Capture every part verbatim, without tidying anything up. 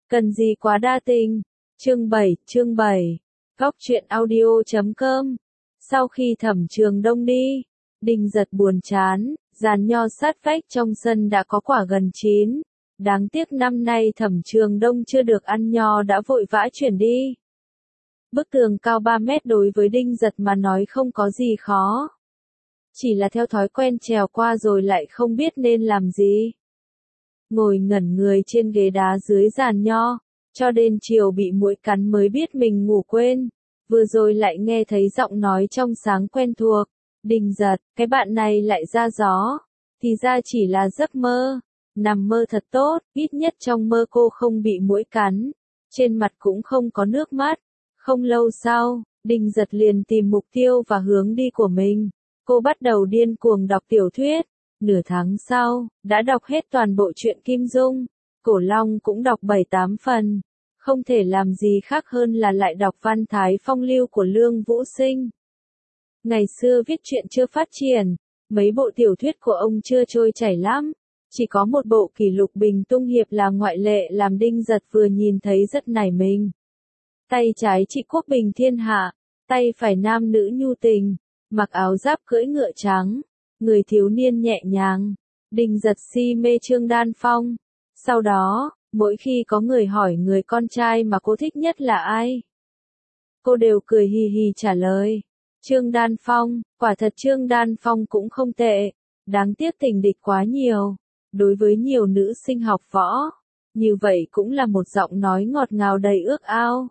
Cần gì quá đa tình. Chương bảy, chương bảy. Góc truyện audio chấm com. Sau khi Thẩm Trường Đông đi, Đinh Giật buồn chán, giàn nho sát vách trong sân đã có quả gần chín. Đáng tiếc năm nay Thẩm Trường Đông chưa được ăn nho đã vội vã chuyển đi. Bức tường cao ba mét đối với Đinh Giật mà nói không có gì khó. Chỉ là theo thói quen trèo qua rồi lại không biết nên làm gì. Ngồi ngẩn người trên ghế đá dưới giàn nho, cho đến chiều bị muỗi cắn mới biết mình ngủ quên. Vừa rồi lại nghe thấy giọng nói trong sáng quen thuộc. Đinh Giật, cái bạn này lại ra gió. Thì ra chỉ là giấc mơ. Nằm mơ thật tốt, ít nhất trong mơ cô không bị muỗi cắn. Trên mặt cũng không có nước mắt. Không lâu sau, Đinh Giật liền tìm mục tiêu và hướng đi của mình. Cô bắt đầu điên cuồng đọc tiểu thuyết. Nửa tháng sau, đã đọc hết toàn bộ truyện Kim Dung. Cổ Long cũng đọc bảy tám phần. Không thể làm gì khác hơn là lại đọc văn thái phong lưu của Lương Vũ Sinh. Ngày xưa viết truyện chưa phát triển, mấy bộ tiểu thuyết của ông chưa trôi chảy lắm. Chỉ có một bộ kỷ lục bình tung hiệp là ngoại lệ làm Đinh Giật vừa nhìn thấy rất nảy mình. Tay trái trị quốc bình thiên hạ, tay phải nam nữ nhu tình, mặc áo giáp cưỡi ngựa trắng, người thiếu niên nhẹ nhàng. Đinh Giật si mê Trương Đan Phong. Sau đó, mỗi khi có người hỏi người con trai mà cô thích nhất là ai, cô đều cười hì hì trả lời. Trương Đan Phong, quả thật Trương Đan Phong cũng không tệ. Đáng tiếc tình địch quá nhiều. Đối với nhiều nữ sinh học võ, như vậy cũng là một giọng nói ngọt ngào đầy ước ao.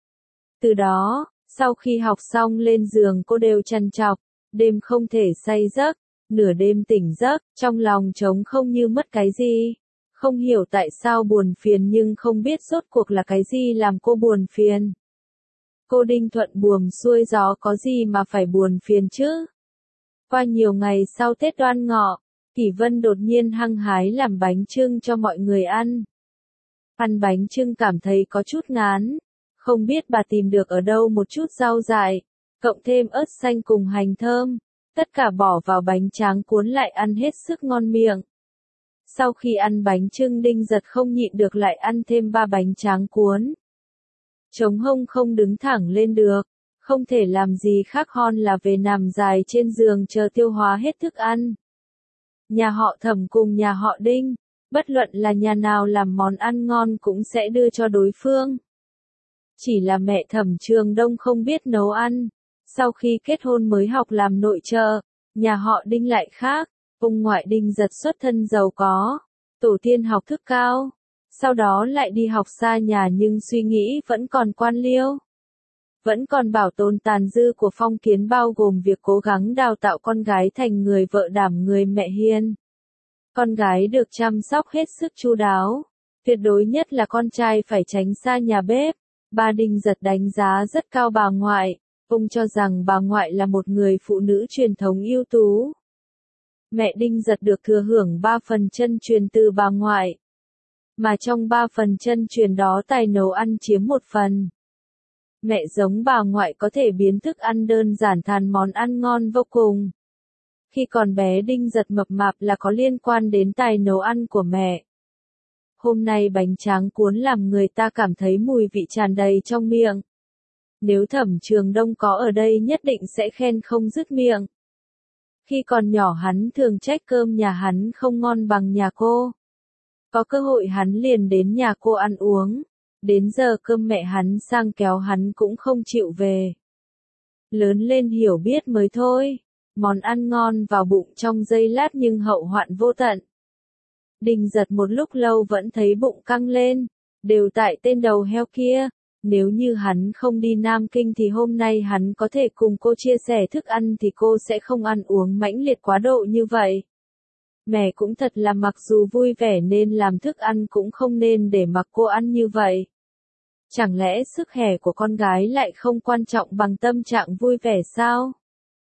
Từ đó, sau khi học xong lên giường cô đều trằn trọc, đêm không thể say giấc, nửa đêm tỉnh giấc, trong lòng trống không như mất cái gì. Không hiểu tại sao buồn phiền nhưng không biết rốt cuộc là cái gì làm cô buồn phiền. Cô Đinh thuận buồm xuôi gió có gì mà phải buồn phiền chứ? Qua nhiều ngày sau Tết Đoan Ngọ, Kỷ Vân đột nhiên hăng hái làm bánh chưng cho mọi người ăn. Ăn bánh chưng cảm thấy có chút ngán. Không biết bà tìm được ở đâu một chút rau dại, cộng thêm ớt xanh cùng hành thơm. Tất cả bỏ vào bánh tráng cuốn lại ăn hết sức ngon miệng. Sau khi ăn bánh chưng Đinh Giật không nhịn được lại ăn thêm ba bánh tráng cuốn. Trống hông không đứng thẳng lên được, không thể làm gì khác hơn là về nằm dài trên giường chờ tiêu hóa hết thức ăn. Nhà họ Thẩm cùng nhà họ Đinh, bất luận là nhà nào làm món ăn ngon cũng sẽ đưa cho đối phương. Chỉ là mẹ Thẩm Trường Đông không biết nấu ăn. Sau khi kết hôn mới học làm nội trợ, nhà họ Đinh lại khác. Ông ngoại Đinh Giật xuất thân giàu có, tổ tiên học thức cao, sau đó lại đi học xa nhà nhưng suy nghĩ vẫn còn quan liêu. Vẫn còn bảo tồn tàn dư của phong kiến bao gồm việc cố gắng đào tạo con gái thành người vợ đảm người mẹ hiền. Con gái được chăm sóc hết sức chu đáo, tuyệt đối nhất là con trai phải tránh xa nhà bếp. Ba Đinh Giật đánh giá rất cao bà ngoại, ông cho rằng bà ngoại là một người phụ nữ truyền thống ưu tú. Mẹ Đinh Giật được thừa hưởng ba phần chân truyền từ bà ngoại. Mà trong ba phần chân truyền đó tài nấu ăn chiếm một phần. Mẹ giống bà ngoại có thể biến thức ăn đơn giản thành món ăn ngon vô cùng. Khi còn bé Đinh Giật mập mạp là có liên quan đến tài nấu ăn của mẹ. Hôm nay bánh tráng cuốn làm người ta cảm thấy mùi vị tràn đầy trong miệng. Nếu Thẩm Trường Đông có ở đây nhất định sẽ khen không dứt miệng. Khi còn nhỏ hắn thường trách cơm nhà hắn không ngon bằng nhà cô. Có cơ hội hắn liền đến nhà cô ăn uống. Đến giờ cơm mẹ hắn sang kéo hắn cũng không chịu về. Lớn lên hiểu biết mới thôi. Món ăn ngon vào bụng trong giây lát nhưng hậu hoạn vô tận. Đinh Giật một lúc lâu vẫn thấy bụng căng lên. Đều tại tên đầu heo kia. Nếu như hắn không đi Nam Kinh thì hôm nay hắn có thể cùng cô chia sẻ thức ăn thì cô sẽ không ăn uống mãnh liệt quá độ như vậy. Mẹ cũng thật là mặc dù vui vẻ nên làm thức ăn cũng không nên để mặc cô ăn như vậy. Chẳng lẽ sức khỏe của con gái lại không quan trọng bằng tâm trạng vui vẻ sao?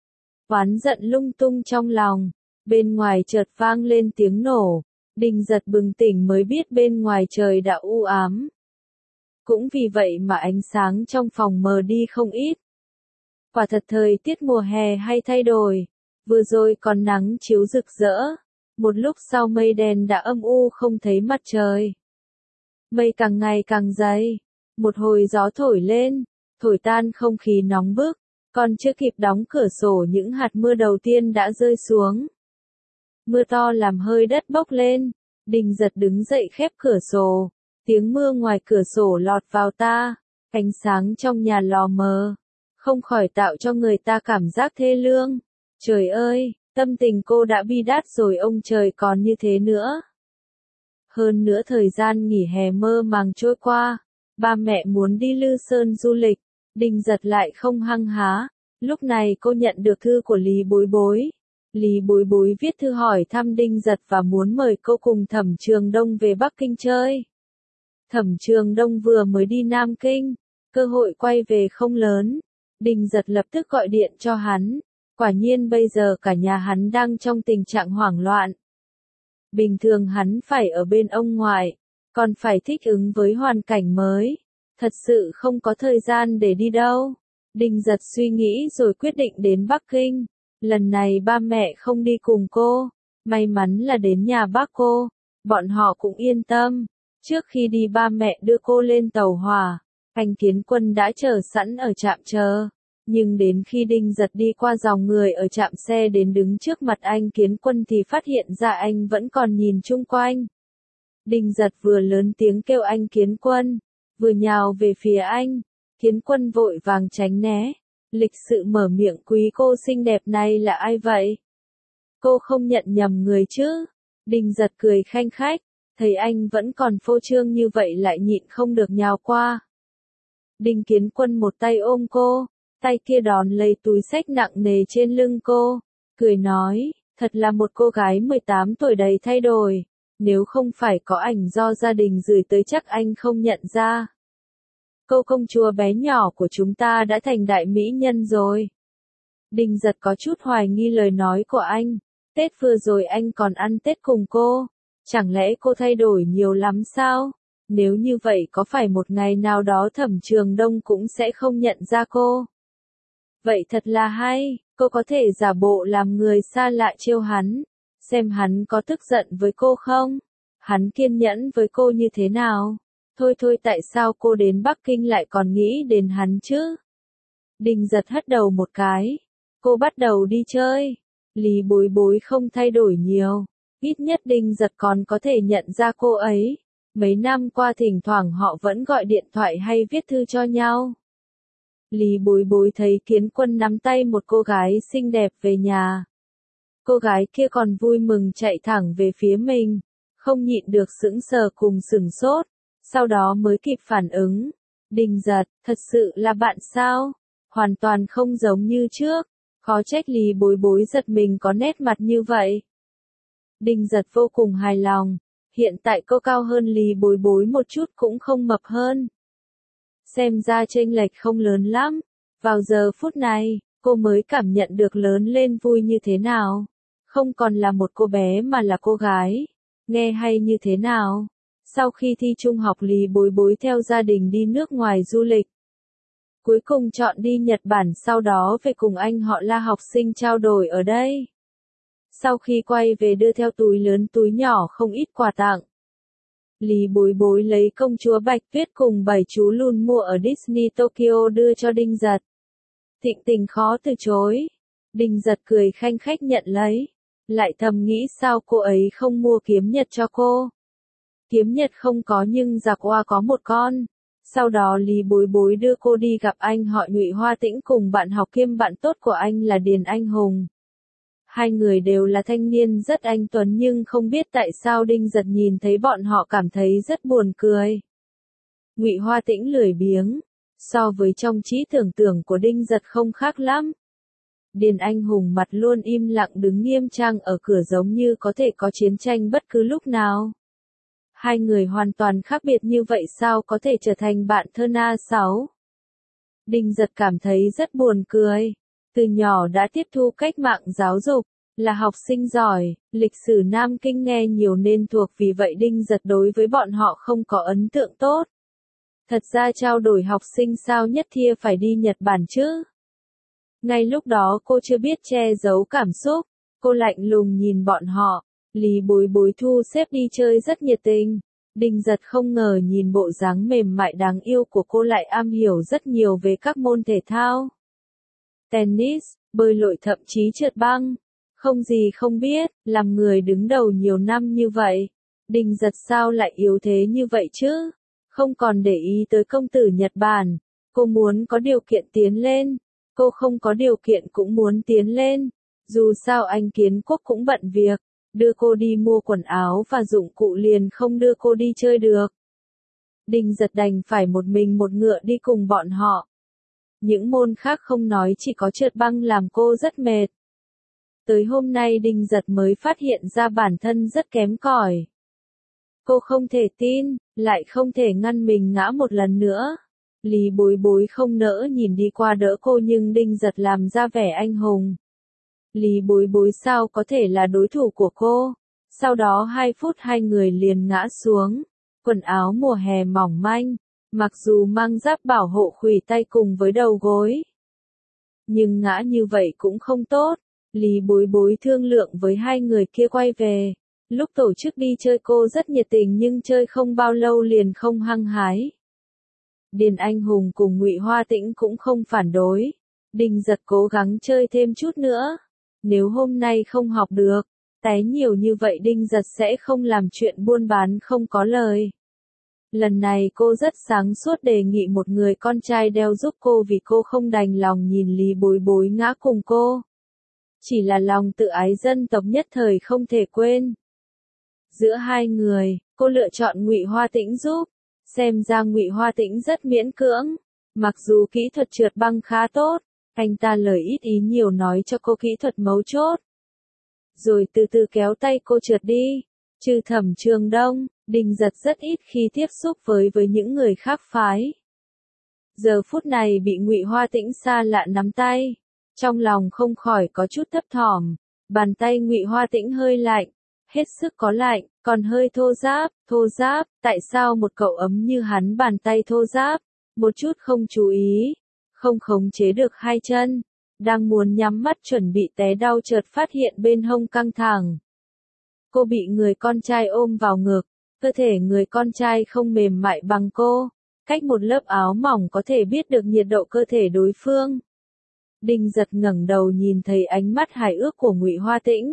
Oán giận lung tung trong lòng, bên ngoài chợt vang lên tiếng nổ. Đinh Giật bừng tỉnh mới biết bên ngoài trời đã u ám. Cũng vì vậy mà ánh sáng trong phòng mờ đi không ít. Quả thật thời tiết mùa hè hay thay đổi. Vừa rồi còn nắng chiếu rực rỡ. Một lúc sau mây đen đã âm u không thấy mặt trời. Mây càng ngày càng dày. Một hồi gió thổi lên, thổi tan không khí nóng bức. Còn chưa kịp đóng cửa sổ những hạt mưa đầu tiên đã rơi xuống. Mưa to làm hơi đất bốc lên. Đình Giật đứng dậy khép cửa sổ. Tiếng mưa ngoài cửa sổ lọt vào ta. Ánh sáng trong nhà lò mờ. Không khỏi tạo cho người ta cảm giác thê lương. Trời ơi, tâm tình cô đã bi đát rồi ông trời còn như thế nữa. Hơn nữa thời gian nghỉ hè mơ màng trôi qua. Ba mẹ muốn đi Lư Sơn du lịch. Đình Giật lại không hăng há. Lúc này cô nhận được thư của Lý Bối Bối. Lý Bối Bối viết thư hỏi thăm Đinh Giật và muốn mời cô cùng Thẩm Trường Đông về Bắc Kinh chơi. Thẩm Trường Đông vừa mới đi Nam Kinh, cơ hội quay về không lớn. Đình Giật lập tức gọi điện cho hắn. Quả nhiên bây giờ cả nhà hắn đang trong tình trạng hoảng loạn. Bình thường hắn phải ở bên ông ngoại, còn phải thích ứng với hoàn cảnh mới. Thật sự không có thời gian để đi đâu. Đình Giật suy nghĩ rồi quyết định đến Bắc Kinh. Lần này ba mẹ không đi cùng cô. May mắn là đến nhà bác cô. Bọn họ cũng yên tâm. Trước khi đi ba mẹ đưa cô lên tàu hỏa. Anh Kiến Quân đã chờ sẵn ở trạm chờ. Nhưng đến khi Đinh Giật đi qua dòng người ở trạm xe đến đứng trước mặt anh Kiến Quân thì phát hiện ra anh vẫn còn nhìn chung quanh. Đinh Giật vừa lớn tiếng kêu anh Kiến Quân, vừa nhào về phía anh. Kiến Quân vội vàng tránh né. Lịch sự mở miệng, quý cô xinh đẹp này là ai vậy? Cô không nhận nhầm người chứ? Đinh Giật cười khanh khách, thấy anh vẫn còn phô trương như vậy lại nhịn không được nhào qua. Đinh Kiến Quân một tay ôm cô, tay kia đón lấy túi xách nặng nề trên lưng cô, cười nói, thật là một cô gái mười tám tuổi đầy thay đổi, nếu không phải có ảnh do gia đình gửi tới chắc anh không nhận ra. Cô công chúa bé nhỏ của chúng ta đã thành đại mỹ nhân rồi. Đinh Giật có chút hoài nghi lời nói của anh. Tết vừa rồi anh còn ăn Tết cùng cô. Chẳng lẽ cô thay đổi nhiều lắm sao? Nếu như vậy có phải một ngày nào đó Thẩm Trường Đông cũng sẽ không nhận ra cô? Vậy thật là hay, cô có thể giả bộ làm người xa lạ trêu hắn. Xem hắn có tức giận với cô không? Hắn kiên nhẫn với cô như thế nào? Thôi thôi, tại sao cô đến Bắc Kinh lại còn nghĩ đến hắn chứ? Đinh Giật hất đầu một cái. Cô bắt đầu đi chơi. Lý Bối Bối không thay đổi nhiều. Ít nhất Đinh Giật còn có thể nhận ra cô ấy. Mấy năm qua thỉnh thoảng họ vẫn gọi điện thoại hay viết thư cho nhau. Lý Bối Bối thấy Kiến Quân nắm tay một cô gái xinh đẹp về nhà. Cô gái kia còn vui mừng chạy thẳng về phía mình. Không nhịn được sững sờ cùng sửng sốt. Sau đó mới kịp phản ứng. Đinh Giật, thật sự là bạn sao? Hoàn toàn không giống như trước. Khó trách Lý Bối Bối giật mình có nét mặt như vậy. Đinh Giật vô cùng hài lòng. Hiện tại cô cao hơn Lý Bối Bối một chút cũng không mập hơn. Xem ra chênh lệch không lớn lắm. Vào giờ phút này, cô mới cảm nhận được lớn lên vui như thế nào. Không còn là một cô bé mà là cô gái. Nghe hay như thế nào? Sau khi thi trung học, Lý Bối Bối theo gia đình đi nước ngoài du lịch. Cuối cùng chọn đi Nhật Bản, sau đó về cùng anh họ La học sinh trao đổi ở đây. Sau khi quay về đưa theo túi lớn túi nhỏ không ít quà tặng. Lý Bối Bối lấy công chúa Bạch Tuyết cùng bảy chú lùn mua ở Disney Tokyo đưa cho Đinh Giật. Thịnh Tình khó từ chối. Đinh Giật cười khanh khách nhận lấy. Lại thầm nghĩ sao cô ấy không mua kiếm nhật cho cô. Kiếm nhật không có nhưng giặc hoa có một con. Sau đó Lý Bối Bối đưa cô đi gặp anh họ Nhụy Hoa Tĩnh cùng bạn học kiêm bạn tốt của anh là Điền Anh Hùng. Hai người đều là thanh niên rất anh tuấn nhưng không biết tại sao Đinh Giật nhìn thấy bọn họ cảm thấy rất buồn cười. Nhụy Hoa Tĩnh lười biếng, so với trong trí tưởng tượng của Đinh Giật không khác lắm. Điền Anh Hùng mặt luôn im lặng đứng nghiêm trang ở cửa giống như có thể có chiến tranh bất cứ lúc nào. Hai người hoàn toàn khác biệt như vậy sao có thể trở thành bạn thân a sáu? Đinh Giật cảm thấy rất buồn cười. Từ nhỏ đã tiếp thu cách mạng giáo dục, là học sinh giỏi, lịch sử Nam Kinh nghe nhiều nên thuộc, vì vậy Đinh Giật đối với bọn họ không có ấn tượng tốt. Thật ra trao đổi học sinh sao nhất thiết phải đi Nhật Bản chứ? Ngay lúc đó cô chưa biết che giấu cảm xúc, cô lạnh lùng nhìn bọn họ. Lý Bối Bối thu xếp đi chơi rất nhiệt tình. Đinh Giật không ngờ nhìn bộ dáng mềm mại đáng yêu của cô lại am hiểu rất nhiều về các môn thể thao. Tennis, bơi lội thậm chí trượt băng. Không gì không biết, làm người đứng đầu nhiều năm như vậy. Đinh Giật sao lại yếu thế như vậy chứ? Không còn để ý tới công tử Nhật Bản. Cô muốn có điều kiện tiến lên. Cô không có điều kiện cũng muốn tiến lên. Dù sao anh Kiến Quốc cũng bận việc. Đưa cô đi mua quần áo và dụng cụ liền không đưa cô đi chơi được. Đinh Giật đành phải một mình một ngựa đi cùng bọn họ. Những môn khác không nói, chỉ có trượt băng làm cô rất mệt. Tới hôm nay Đinh Giật mới phát hiện ra bản thân rất kém cỏi. Cô không thể tin, lại không thể ngăn mình ngã một lần nữa. Lý Bối Bối không nỡ nhìn đi qua đỡ cô nhưng Đinh Giật làm ra vẻ anh hùng. Lý Bối Bối sao có thể là đối thủ của cô? Sau đó hai phút hai người liền ngã xuống. Quần áo mùa hè mỏng manh, mặc dù mang giáp bảo hộ khuỷu tay cùng với đầu gối. Nhưng ngã như vậy cũng không tốt. Lý Bối Bối thương lượng với hai người kia quay về. Lúc tổ chức đi chơi cô rất nhiệt tình nhưng chơi không bao lâu liền không hăng hái. Điền Anh Hùng cùng Ngụy Hoa Tĩnh cũng không phản đối. Đinh Giật cố gắng chơi thêm chút nữa. Nếu hôm nay không học được, té nhiều như vậy Đinh Giật sẽ không làm chuyện buôn bán không có lời. Lần này cô rất sáng suốt đề nghị một người con trai đeo giúp cô vì cô không đành lòng nhìn Lý Bối Bối ngã cùng cô. Chỉ là lòng tự ái dân tộc nhất thời không thể quên. Giữa hai người, cô lựa chọn Ngụy Hoa Tĩnh giúp. Xem ra Ngụy Hoa Tĩnh rất miễn cưỡng. Mặc dù kỹ thuật trượt băng khá tốt, anh ta lời ít ý nhiều nói cho cô kỹ thuật mấu chốt. Rồi từ từ kéo tay cô trượt đi. Trừ Thẩm Trường Đông, Đinh Giật rất ít khi tiếp xúc với với những người khác phái. Giờ phút này bị Ngụy Hoa Tĩnh xa lạ nắm tay. Trong lòng không khỏi có chút thấp thỏm. Bàn tay Ngụy Hoa Tĩnh hơi lạnh. Hết sức có lạnh, còn hơi thô ráp, thô ráp, tại sao một cậu ấm như hắn bàn tay thô ráp, một chút không chú ý, không khống chế được hai chân, đang muốn nhắm mắt chuẩn bị té đau chợt phát hiện bên hông căng thẳng. Cô bị người con trai ôm vào ngực, cơ thể người con trai không mềm mại bằng cô, cách một lớp áo mỏng có thể biết được nhiệt độ cơ thể đối phương. Đinh Giật ngẩng đầu nhìn thấy ánh mắt hài ước của Ngụy Hoa Tĩnh.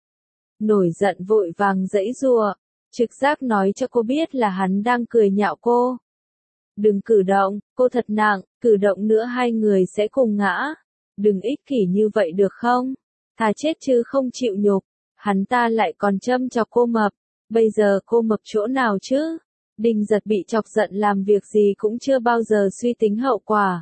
Nổi giận vội vàng giãy giụa, trực giác nói cho cô biết là hắn đang cười nhạo cô. Đừng cử động, cô thật nặng, cử động nữa hai người sẽ cùng ngã. Đừng ích kỷ như vậy được không? Thà chết chứ không chịu nhục. Hắn ta lại còn châm chọc cô mập. Bây giờ cô mập chỗ nào chứ? Đinh Giật bị chọc giận làm việc gì cũng chưa bao giờ suy tính hậu quả.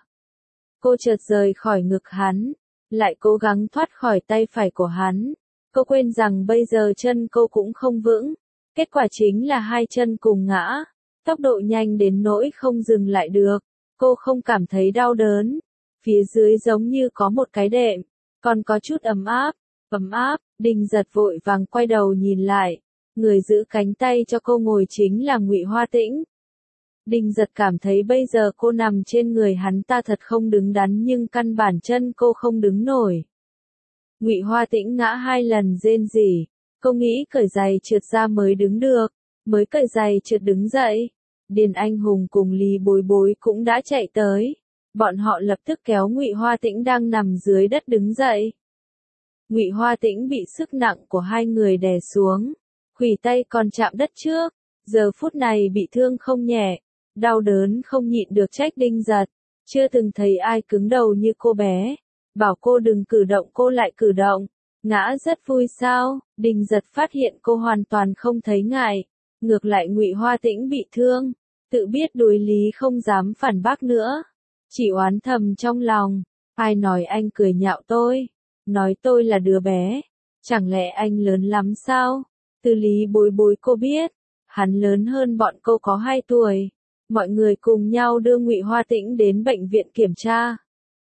Cô chợt rời khỏi ngực hắn, lại cố gắng thoát khỏi tay phải của hắn. Cô quên rằng bây giờ chân cô cũng không vững. Kết quả chính là hai chân cùng ngã. Tốc độ nhanh đến nỗi không dừng lại được. Cô không cảm thấy đau đớn. Phía dưới giống như có một cái đệm. Còn có chút ấm áp. Ấm áp, Đinh Giật vội vàng quay đầu nhìn lại. Người giữ cánh tay cho cô ngồi chính là Ngụy Hoa Tĩnh. Đinh Giật cảm thấy bây giờ cô nằm trên người hắn ta thật không đứng đắn nhưng căn bản chân cô không đứng nổi. Ngụy Hoa Tĩnh ngã hai lần rên rỉ, cô nghĩ cởi giày trượt ra mới đứng được, mới cởi giày trượt đứng dậy. Điền Anh Hùng cùng Lý Bối Bối cũng đã chạy tới, bọn họ lập tức kéo Ngụy Hoa Tĩnh đang nằm dưới đất đứng dậy. Ngụy Hoa Tĩnh bị sức nặng của hai người đè xuống, khuỷu tay còn chạm đất trước, giờ phút này bị thương không nhẹ, đau đớn không nhịn được trách Đinh Giật, chưa từng thấy ai cứng đầu như cô bé. Bảo cô đừng cử động cô lại cử động, ngã rất vui sao? Đinh Giật phát hiện cô hoàn toàn không thấy ngại, ngược lại Ngụy Hoa Tĩnh bị thương, tự biết đối lý không dám phản bác nữa, chỉ oán thầm trong lòng, ai nói anh cười nhạo tôi, nói tôi là đứa bé, chẳng lẽ anh lớn lắm sao? Từ Lý Bối Bối cô biết, hắn lớn hơn bọn cô có hai tuổi, mọi người cùng nhau đưa Ngụy Hoa Tĩnh đến bệnh viện kiểm tra.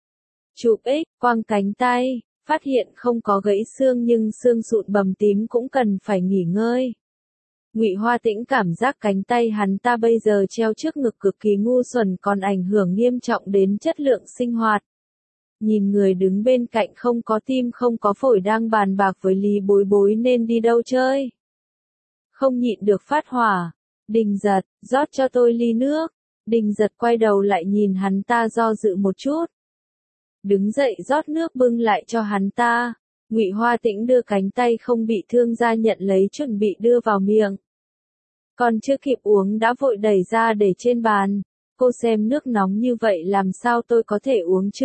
Chụp X quang cánh tay, phát hiện không có gãy xương nhưng xương sụn bầm tím cũng cần phải nghỉ ngơi. Ngụy Hoa Tĩnh cảm giác cánh tay hắn ta bây giờ treo trước ngực cực kỳ ngu xuẩn còn ảnh hưởng nghiêm trọng đến chất lượng sinh hoạt. Nhìn người đứng bên cạnh không có tim không có phổi đang bàn bạc với Lý Bối Bối nên đi đâu chơi. Không nhịn được phát hỏa, Đình Giật, rót cho tôi ly nước. Đình Giật quay đầu lại nhìn hắn ta do dự một chút. Đứng dậy rót nước bưng lại cho hắn ta. Ngụy Hoa Tĩnh đưa cánh tay không bị thương ra nhận lấy chuẩn bị đưa vào miệng. Còn chưa kịp uống đã vội đẩy ra để trên bàn. Cô xem nước nóng như vậy làm sao tôi có thể uống chứ?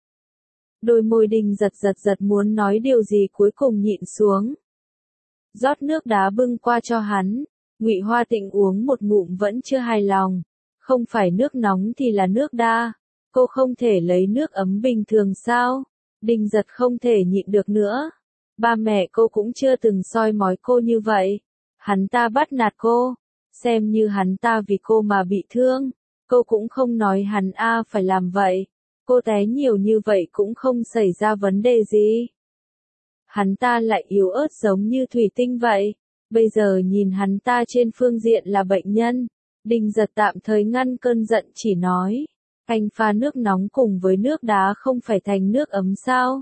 Đôi môi Đình Giật giật giật muốn nói điều gì cuối cùng nhịn xuống. Rót nước đá bưng qua cho hắn. Ngụy Hoa Tĩnh uống một ngụm vẫn chưa hài lòng. Không phải nước nóng thì là nước đá. Cô không thể lấy nước ấm bình thường sao? Đình Giật không thể nhịn được nữa. Ba mẹ cô cũng chưa từng soi mói cô như vậy. Hắn ta bắt nạt cô. Xem như hắn ta vì cô mà bị thương. Cô cũng không nói hắn a phải làm vậy. Cô té nhiều như vậy cũng không xảy ra vấn đề gì. Hắn ta lại yếu ớt giống như thủy tinh vậy. Bây giờ nhìn hắn ta trên phương diện là bệnh nhân. Đình Giật tạm thời ngăn cơn giận chỉ nói. Anh pha nước nóng cùng với nước đá không phải thành nước ấm sao?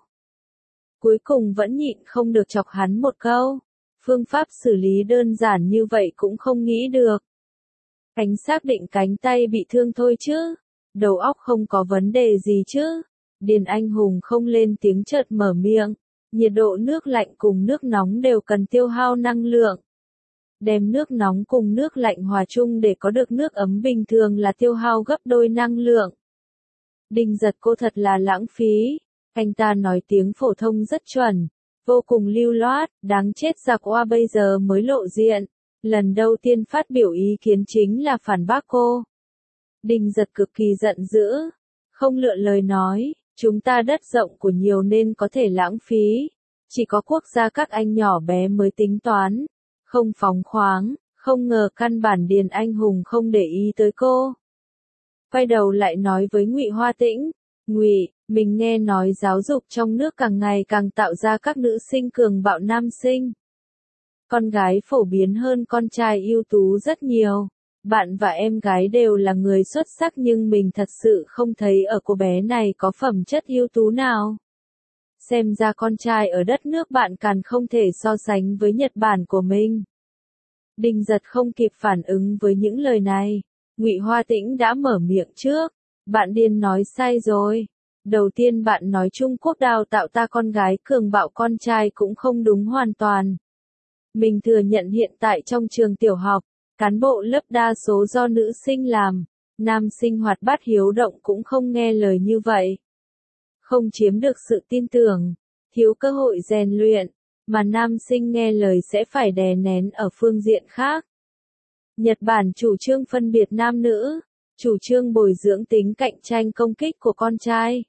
Cuối cùng vẫn nhịn không được chọc hắn một câu. Phương pháp xử lý đơn giản như vậy cũng không nghĩ được. Anh xác định cánh tay bị thương thôi chứ. Đầu óc không có vấn đề gì chứ. Điền Anh Hùng không lên tiếng chợt mở miệng. Nhiệt độ nước lạnh cùng nước nóng đều cần tiêu hao năng lượng. Đem nước nóng cùng nước lạnh hòa chung để có được nước ấm bình thường là tiêu hao gấp đôi năng lượng. Đình Giật cô thật là lãng phí. Anh ta nói tiếng phổ thông rất chuẩn. Vô cùng lưu loát, đáng chết giặc oa bây giờ mới lộ diện. Lần đầu tiên phát biểu ý kiến chính là phản bác cô. Đình Giật cực kỳ giận dữ. Không lựa lời nói, chúng ta đất rộng của nhiều nên có thể lãng phí. Chỉ có quốc gia các anh nhỏ bé mới tính toán. Không phóng khoáng, không ngờ căn bản Điền Anh Hùng không để ý tới cô. Quay đầu lại nói với Ngụy Hoa Tĩnh, Ngụy, mình nghe nói giáo dục trong nước càng ngày càng tạo ra các nữ sinh cường bạo nam sinh. Con gái phổ biến hơn con trai ưu tú rất nhiều. Bạn và em gái đều là người xuất sắc nhưng mình thật sự không thấy ở cô bé này có phẩm chất ưu tú nào. Xem ra con trai ở đất nước bạn càng không thể so sánh với Nhật Bản của mình. Đình Giật không kịp phản ứng với những lời này. Ngụy Hoa Tĩnh đã mở miệng trước. Bạn điên nói sai rồi. Đầu tiên bạn nói Trung Quốc đào tạo ta con gái cường bạo con trai cũng không đúng hoàn toàn. Mình thừa nhận hiện tại trong trường tiểu học, cán bộ lớp đa số do nữ sinh làm. Nam sinh hoạt bát hiếu động cũng không nghe lời như vậy. Không chiếm được sự tin tưởng, thiếu cơ hội rèn luyện, mà nam sinh nghe lời sẽ phải đè nén ở phương diện khác. Nhật Bản chủ trương phân biệt nam nữ, chủ trương bồi dưỡng tính cạnh tranh công kích của con trai.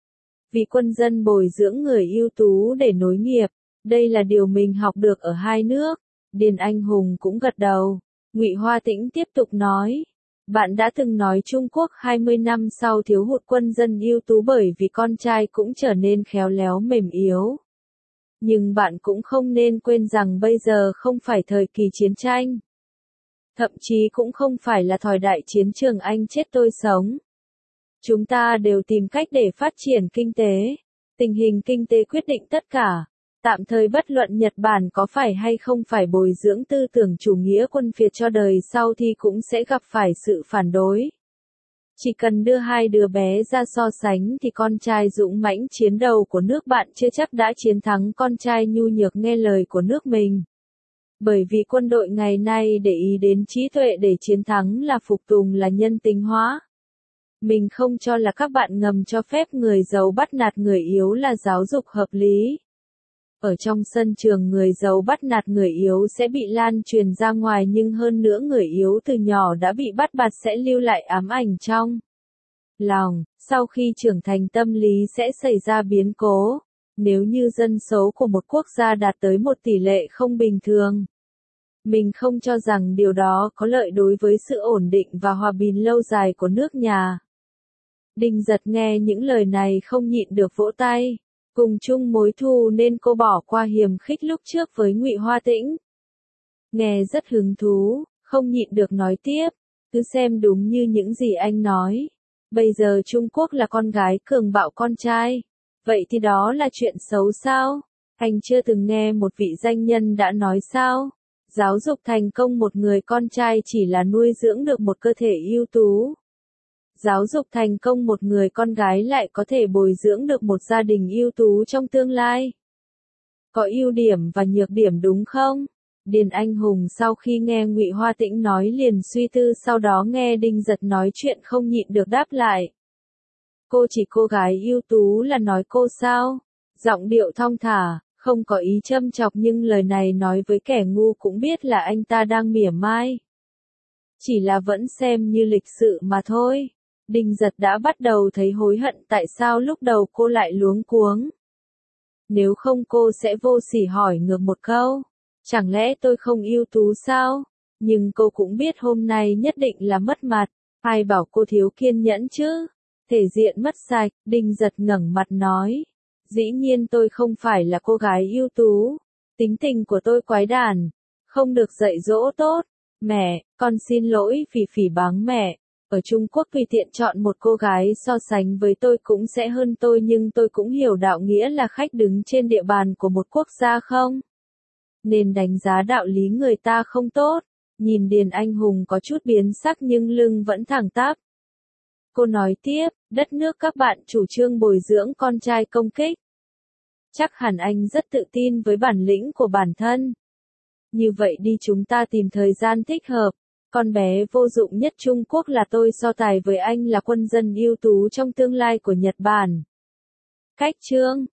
Vì quân dân bồi dưỡng người ưu tú để nối nghiệp, đây là điều mình học được ở hai nước. Điền Anh Hùng cũng gật đầu. Ngụy Hoa Tĩnh tiếp tục nói. Bạn đã từng nói Trung Quốc hai mươi năm sau thiếu hụt quân dân ưu tú bởi vì con trai cũng trở nên khéo léo mềm yếu. Nhưng bạn cũng không nên quên rằng bây giờ không phải thời kỳ chiến tranh. Thậm chí cũng không phải là thời đại chiến trường anh chết tôi sống. Chúng ta đều tìm cách để phát triển kinh tế. Tình hình kinh tế quyết định tất cả. Tạm thời bất luận Nhật Bản có phải hay không phải bồi dưỡng tư tưởng chủ nghĩa quân phiệt cho đời sau thì cũng sẽ gặp phải sự phản đối. Chỉ cần đưa hai đứa bé ra so sánh thì con trai dũng mãnh chiến đầu của nước bạn chưa chắc đã chiến thắng con trai nhu nhược nghe lời của nước mình. Bởi vì quân đội ngày nay để ý đến trí tuệ để chiến thắng là phục tùng là nhân tính hóa. Mình không cho là các bạn ngầm cho phép người giàu bắt nạt người yếu là giáo dục hợp lý. Ở trong sân trường người giàu bắt nạt người yếu sẽ bị lan truyền ra ngoài nhưng hơn nữa người yếu từ nhỏ đã bị bắt bạt sẽ lưu lại ám ảnh trong lòng, sau khi trưởng thành tâm lý sẽ xảy ra biến cố. Nếu như dân số của một quốc gia đạt tới một tỷ lệ không bình thường, mình không cho rằng điều đó có lợi đối với sự ổn định và hòa bình lâu dài của nước nhà. Đình Giật nghe những lời này không nhịn được vỗ tay. Cùng chung mối thù nên cô bỏ qua hiềm khích lúc trước với Ngụy Hoa Tĩnh. Nghe rất hứng thú, không nhịn được nói tiếp, cứ xem đúng như những gì anh nói. Bây giờ Trung Quốc là con gái cường bạo con trai. Vậy thì đó là chuyện xấu sao? Anh chưa từng nghe một vị danh nhân đã nói sao? Giáo dục thành công một người con trai chỉ là nuôi dưỡng được một cơ thể ưu tú. Giáo dục thành công một người con gái lại có thể bồi dưỡng được một gia đình ưu tú trong tương lai. Có ưu điểm và nhược điểm đúng không? Điền Anh Hùng sau khi nghe Ngụy Hoa Tĩnh nói liền suy tư, sau đó nghe Đinh Giật nói chuyện không nhịn được đáp lại. Cô chỉ cô gái ưu tú là nói cô sao? Giọng điệu thong thả, không có ý châm chọc, nhưng lời này nói với kẻ ngu cũng biết là anh ta đang mỉa mai. Chỉ là vẫn xem như lịch sự mà thôi. Đinh Giật đã bắt đầu thấy hối hận tại sao lúc đầu cô lại luống cuống. Nếu không cô sẽ vô sỉ hỏi ngược một câu. Chẳng lẽ tôi không ưu tú sao? Nhưng cô cũng biết hôm nay nhất định là mất mặt. Ai bảo cô thiếu kiên nhẫn chứ? Thể diện mất sạch, Đinh Giật ngẩng mặt nói. Dĩ nhiên tôi không phải là cô gái ưu tú. Tính tình của tôi quái đản. Không được dạy dỗ tốt. Mẹ, con xin lỗi, Phỉ Phỉ báng mẹ. Ở Trung Quốc tùy tiện chọn một cô gái so sánh với tôi cũng sẽ hơn tôi, nhưng tôi cũng hiểu đạo nghĩa là khách đứng trên địa bàn của một quốc gia không? Nên đánh giá đạo lý người ta không tốt. Nhìn Điền Anh Hùng có chút biến sắc nhưng lưng vẫn thẳng tắp. Cô nói tiếp, đất nước các bạn chủ trương bồi dưỡng con trai công kích. Chắc hẳn anh rất tự tin với bản lĩnh của bản thân. Như vậy đi, chúng ta tìm thời gian thích hợp. Con bé vô dụng nhất Trung Quốc là tôi so tài với anh là quân dân ưu tú trong tương lai của Nhật Bản. Cách chương